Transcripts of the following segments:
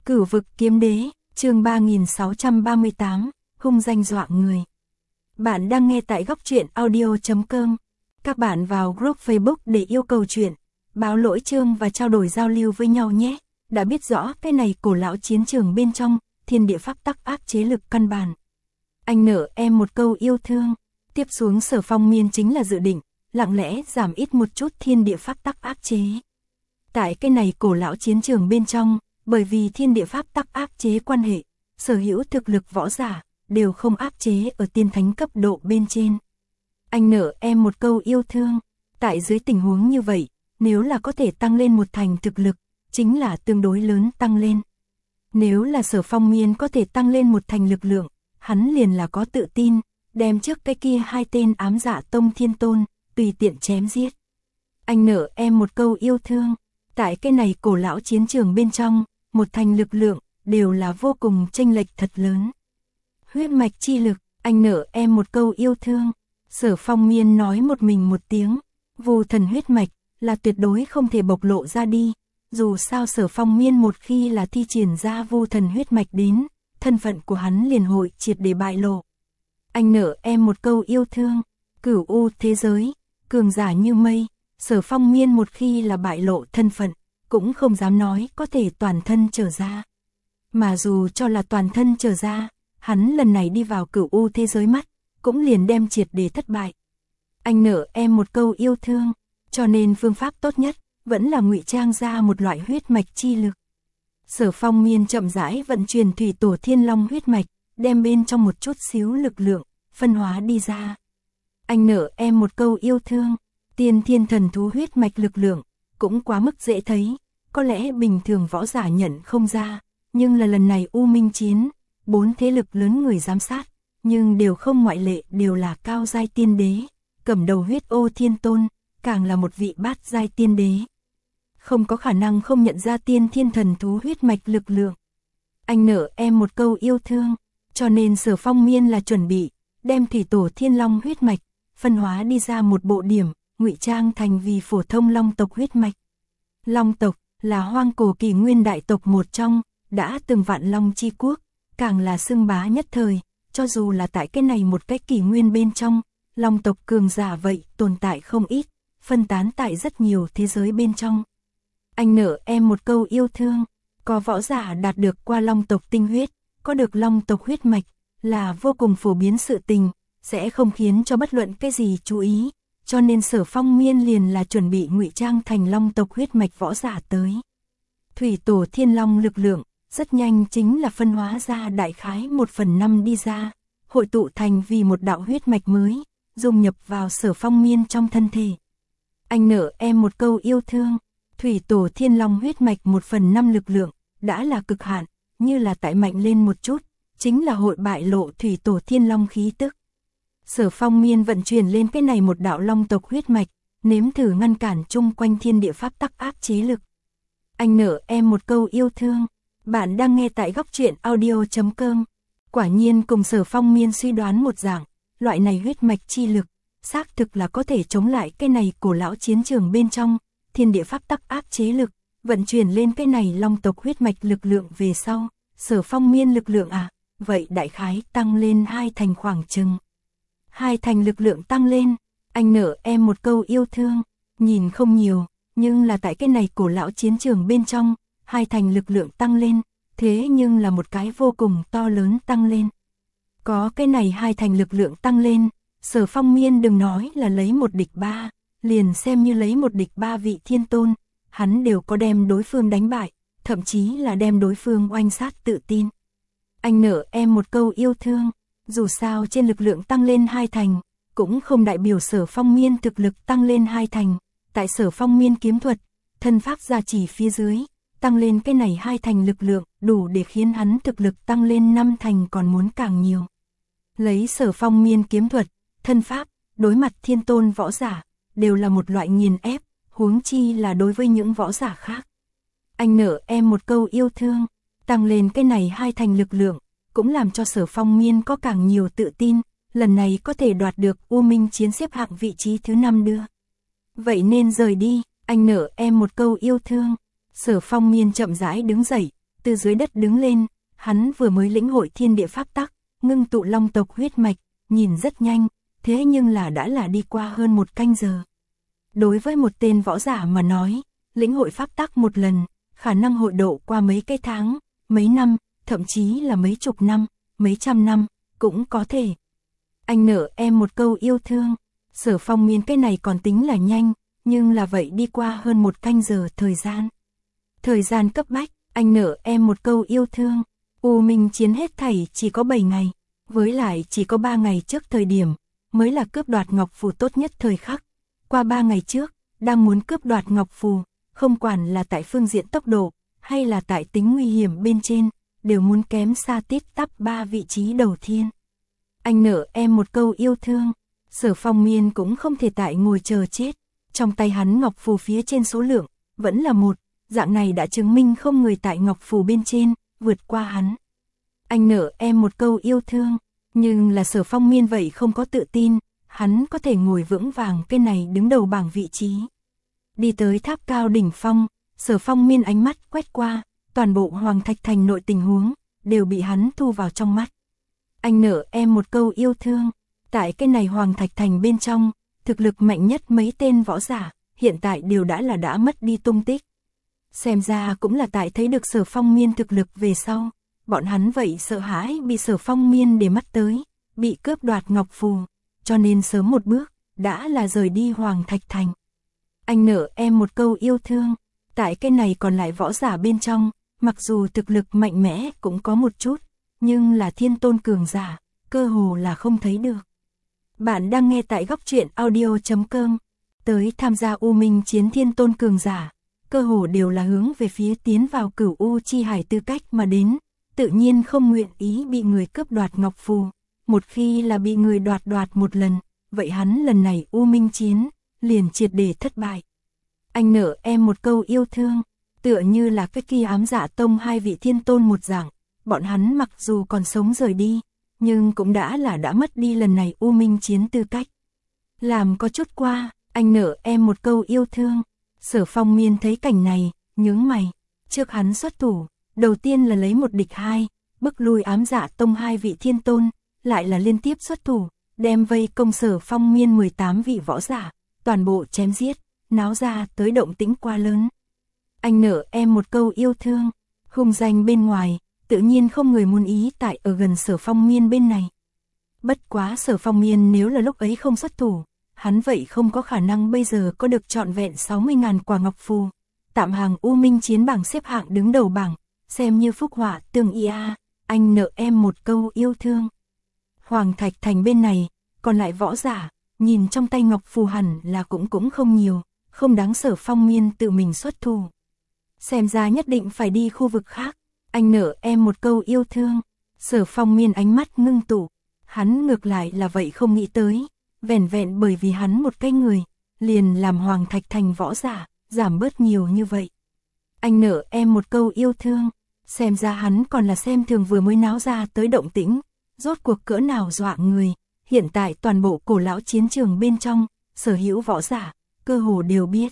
Cửu vực kiếm đế, chương 3638, hung danh dọa người. Bạn đang nghe tại góc truyện audio.com. Các bạn vào group Facebook để yêu cầu chuyện, báo lỗi chương và trao đổi giao lưu với nhau nhé. Đã biết rõ cái này cổ lão chiến trường bên trong, thiên địa pháp tắc áp chế lực căn bản. Anh nợ em một câu yêu thương. Tiếp xuống Sở Phong Miên chính là dự định, lặng lẽ giảm ít một chút thiên địa pháp tắc áp chế. Tại cái này cổ lão chiến trường bên trong, bởi vì thiên địa pháp tắc áp chế quan hệ, sở hữu thực lực võ giả, đều không áp chế ở tiên thánh cấp độ bên trên. Anh nợ em một câu yêu thương, tại dưới tình huống như vậy, nếu là có thể tăng lên một thành thực lực, chính là tương đối lớn tăng lên. Nếu là Sở Phong Miên có thể tăng lên một thành lực lượng, hắn liền là có tự tin, đem trước cái kia hai tên ám dạ tông thiên tôn, tùy tiện chém giết. Anh nợ em một câu yêu thương, tại cái này cổ lão chiến trường bên trong, một thành lực lượng, đều là vô cùng chênh lệch thật lớn. Huyết mạch chi lực, anh nợ em một câu yêu thương. Sở Phong Miên nói một mình một tiếng, Vu thần huyết mạch, là tuyệt đối không thể bộc lộ ra đi. Dù sao Sở Phong Miên một khi là thi triển ra Vu thần huyết mạch đến, thân phận của hắn liền hội triệt để bại lộ. Anh nợ em một câu yêu thương, cửu u thế giới, cường giả như mây, Sở Phong Miên một khi là bại lộ thân phận, cũng không dám nói có thể toàn thân trở ra. Mà dù cho là toàn thân trở ra, hắn lần này đi vào cửu u thế giới mắt, cũng liền đem triệt để thất bại. Anh nợ em một câu yêu thương, cho nên phương pháp tốt nhất, vẫn là ngụy trang ra một loại huyết mạch chi lực. Sở Phong Miên chậm rãi vận chuyển thủy tổ thiên long huyết mạch, đem bên trong một chút xíu lực lượng, phân hóa đi ra. Anh nợ em một câu yêu thương, tiên thiên thần thú huyết mạch lực lượng, cũng quá mức dễ thấy, có lẽ bình thường võ giả nhận không ra, nhưng là lần này U Minh chiến, 4 thế lực lớn người giám sát, nhưng đều không ngoại lệ đều là cao giai tiên đế, cầm đầu huyết ô thiên tôn, càng là một vị bát giai tiên đế. Không có khả năng không nhận ra tiên thiên thần thú huyết mạch lực lượng. Anh nợ em một câu yêu thương, cho nên Sở Phong Miên là chuẩn bị, đem thủy tổ thiên long huyết mạch, phân hóa đi ra một bộ điểm, ngụy trang thành vì phổ thông long tộc huyết mạch. Long tộc là hoang cổ kỳ nguyên đại tộc một trong, đã từng vạn long chi quốc, càng là xưng bá nhất thời, cho dù là tại cái này một cái kỷ nguyên bên trong, long tộc cường giả vậy tồn tại không ít, phân tán tại rất nhiều thế giới bên trong. Anh nợ em một câu yêu thương, có võ giả đạt được qua long tộc tinh huyết, có được long tộc huyết mạch, là vô cùng phổ biến sự tình, sẽ không khiến cho bất luận cái gì chú ý, cho nên Sở Phong Miên liền là chuẩn bị ngụy trang thành long tộc huyết mạch võ giả tới. Thủy tổ thiên long lực lượng, rất nhanh chính là phân hóa ra đại khái 1/5 đi ra, hội tụ thành vì một đạo huyết mạch mới, dung nhập vào Sở Phong Miên trong thân thể. Anh nợ em một câu yêu thương, thủy tổ thiên long huyết mạch 1/5 lực lượng, đã là cực hạn, như là tại mạnh lên một chút, chính là hội bại lộ thủy tổ thiên long khí tức. Sở Phong Miên vận chuyển lên cái này một đạo long tộc huyết mạch, nếm thử ngăn cản chung quanh thiên địa pháp tắc áp chế lực. Anh nợ em một câu yêu thương. Bạn đang nghe tại góc truyện audio.com. Quả nhiên cùng Sở Phong Miên suy đoán một dạng, loại này huyết mạch chi lực, xác thực là có thể chống lại cái này cổ lão chiến trường bên trong, thiên địa pháp tắc áp chế lực, vận chuyển lên cái này long tộc huyết mạch lực lượng về sau, Sở Phong Miên lực lượng vậy đại khái tăng lên 2 thành khoảng chừng. 2 thành lực lượng tăng lên, anh nợ em một câu yêu thương, nhìn không nhiều, nhưng là tại cái này cổ lão chiến trường bên trong, 2 thành lực lượng tăng lên, thế nhưng là một cái vô cùng to lớn tăng lên. Có cái này 2 thành lực lượng tăng lên, Sở Phong Miên đừng nói là lấy một địch 3, liền xem như lấy một địch 3 vị thiên tôn, hắn đều có đem đối phương đánh bại, thậm chí là đem đối phương oanh sát tự tin. Anh nợ em một câu yêu thương, dù sao trên lực lượng tăng lên 2 thành, cũng không đại biểu Sở Phong Miên thực lực tăng lên 2 thành, tại Sở Phong Miên kiếm thuật, thân pháp gia chỉ phía dưới, tăng lên cái này 2 thành lực lượng, đủ để khiến hắn thực lực tăng lên 5 thành còn muốn càng nhiều. Lấy Sở Phong Miên kiếm thuật, thân pháp, đối mặt thiên tôn võ giả, đều là một loại nghiền ép, huống chi là đối với những võ giả khác. Anh nợ em một câu yêu thương, tăng lên cái này 2 thành lực lượng, cũng làm cho Sở Phong Miên có càng nhiều tự tin, lần này có thể đoạt được U Minh chiến xếp hạng vị trí thứ 5 đưa. Vậy nên rời đi, anh nợ em một câu yêu thương. Sở Phong Miên chậm rãi đứng dậy, từ dưới đất đứng lên, hắn vừa mới lĩnh hội thiên địa pháp tắc, ngưng tụ long tộc huyết mạch, nhìn rất nhanh, thế nhưng là đã là đi qua hơn 1 canh giờ. Đối với một tên võ giả mà nói, lĩnh hội pháp tắc một lần, khả năng hội độ qua mấy cái tháng, mấy năm, thậm chí là mấy chục năm, mấy trăm năm, cũng có thể. Anh nợ em một câu yêu thương, Sở Phong Miên cái này còn tính là nhanh, nhưng là vậy đi qua hơn 1 canh giờ thời gian. Thời gian cấp bách, anh nợ em một câu yêu thương, U Minh Chiến hết thảy chỉ có 7 ngày, với lại chỉ có 3 ngày trước thời điểm, mới là cướp đoạt Ngọc Phù tốt nhất thời khắc. Qua 3 ngày trước, đang muốn cướp đoạt Ngọc Phù, không quản là tại phương diện tốc độ, hay là tại tính nguy hiểm bên trên, đều muốn kém xa tít tắp 3 vị trí đầu tiên. Anh nợ em một câu yêu thương, Sở Phong Miên cũng không thể tại ngồi chờ chết, trong tay hắn Ngọc Phù phía trên số lượng, vẫn là 1, dạng này đã chứng minh không người tại Ngọc Phù bên trên, vượt qua hắn. Anh nợ em một câu yêu thương, nhưng là Sở Phong Miên vậy không có tự tin, hắn có thể ngồi vững vàng cái này đứng đầu bảng vị trí. Đi tới tháp cao đỉnh phong, Sở Phong Miên ánh mắt quét qua, toàn bộ Hoàng Thạch Thành nội tình huống, đều bị hắn thu vào trong mắt. Anh nợ em một câu yêu thương, tại cái này Hoàng Thạch Thành bên trong, thực lực mạnh nhất mấy tên võ giả, hiện tại đều đã mất đi tung tích. Xem ra cũng là tại thấy được Sở Phong Miên thực lực về sau, bọn hắn vậy sợ hãi bị Sở Phong Miên để mắt tới, bị cướp đoạt Ngọc Phù, cho nên sớm một bước, đã là rời đi Hoàng Thạch Thành. Anh nợ em một câu yêu thương, tại cái này còn lại võ giả bên trong, mặc dù thực lực mạnh mẽ cũng có một chút, nhưng là thiên tôn cường giả, cơ hồ là không thấy được. Bạn đang nghe tại góc truyện audio.com, tới tham gia U Minh Chiến thiên tôn cường giả, cơ hồ đều là hướng về phía tiến vào Cửu U Chi Hải tư cách mà đến, tự nhiên không nguyện ý bị người cướp đoạt Ngọc Phù. Một khi là bị người đoạt một lần, vậy hắn lần này U Minh Chiến, liền triệt để thất bại. Anh nợ em một câu yêu thương, tựa như là cái kia Ám Dạ Tông 2 vị thiên tôn một dạng, bọn hắn mặc dù còn sống rời đi, nhưng cũng đã mất đi lần này U Minh Chiến tư cách. Làm có chút qua, anh nợ em một câu yêu thương, Sở Phong Miên thấy cảnh này, nhướng mày, trước hắn xuất thủ, đầu tiên là lấy 1 địch 2, bức lui Ám Dạ Tông 2 vị thiên tôn, lại là liên tiếp xuất thủ, đem vây công Sở Phong Miên 18 vị võ giả, toàn bộ chém giết, náo ra tới động tĩnh quá lớn. Anh nợ em một câu yêu thương, hung danh bên ngoài, tự nhiên không người muốn ý tại ở gần Sở Phong Miên bên này. Bất quá Sở Phong Miên nếu là lúc ấy không xuất thủ, hắn vậy không có khả năng bây giờ có được trọn vẹn 60.000 quả Ngọc Phù, tạm hàng U Minh Chiến bảng xếp hạng đứng đầu bảng, xem như phúc họa tương y a. Anh nợ em một câu yêu thương. Hoàng Thạch Thành bên này, còn lại võ giả, nhìn trong tay Ngọc Phù hẳn là cũng không nhiều, không đáng Sở Phong Miên tự mình xuất thủ. Xem ra nhất định phải đi khu vực khác, anh nợ em một câu yêu thương. Sở Phong Miên ánh mắt ngưng tụ, hắn ngược lại là vậy không nghĩ tới, vẻn vẹn bởi vì hắn một cái người, liền làm Hoàng Thạch Thành võ giả, giảm bớt nhiều như vậy. Anh nợ em một câu yêu thương, xem ra hắn còn là xem thường vừa mới náo ra tới động tĩnh, rốt cuộc cỡ nào dọa người, hiện tại toàn bộ cổ lão chiến trường bên trong, sở hữu võ giả, cơ hồ đều biết.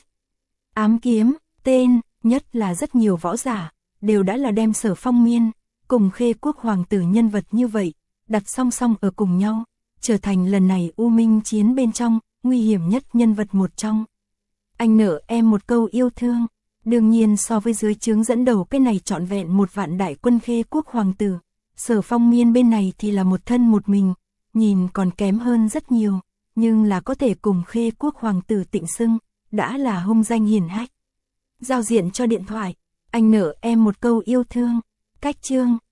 Ám Kiếm, tên, nhất là rất nhiều võ giả, đều đã là đem Sở Phong Miên, cùng Khê Quốc hoàng tử nhân vật như vậy, đặt song song ở cùng nhau, trở thành lần này U Minh Chiến bên trong, nguy hiểm nhất nhân vật một trong. Anh nợ em một câu yêu thương, đương nhiên so với dưới trướng dẫn đầu cái này trọn vẹn 1 vạn đại quân Khê Quốc hoàng tử, Sở Phong Miên bên này thì là một thân một mình, nhìn còn kém hơn rất nhiều, nhưng là có thể cùng Khê Quốc hoàng tử tịnh xưng, đã là hung danh hiển hách. Giao diện cho điện thoại, anh nợ em một câu yêu thương, cách chương.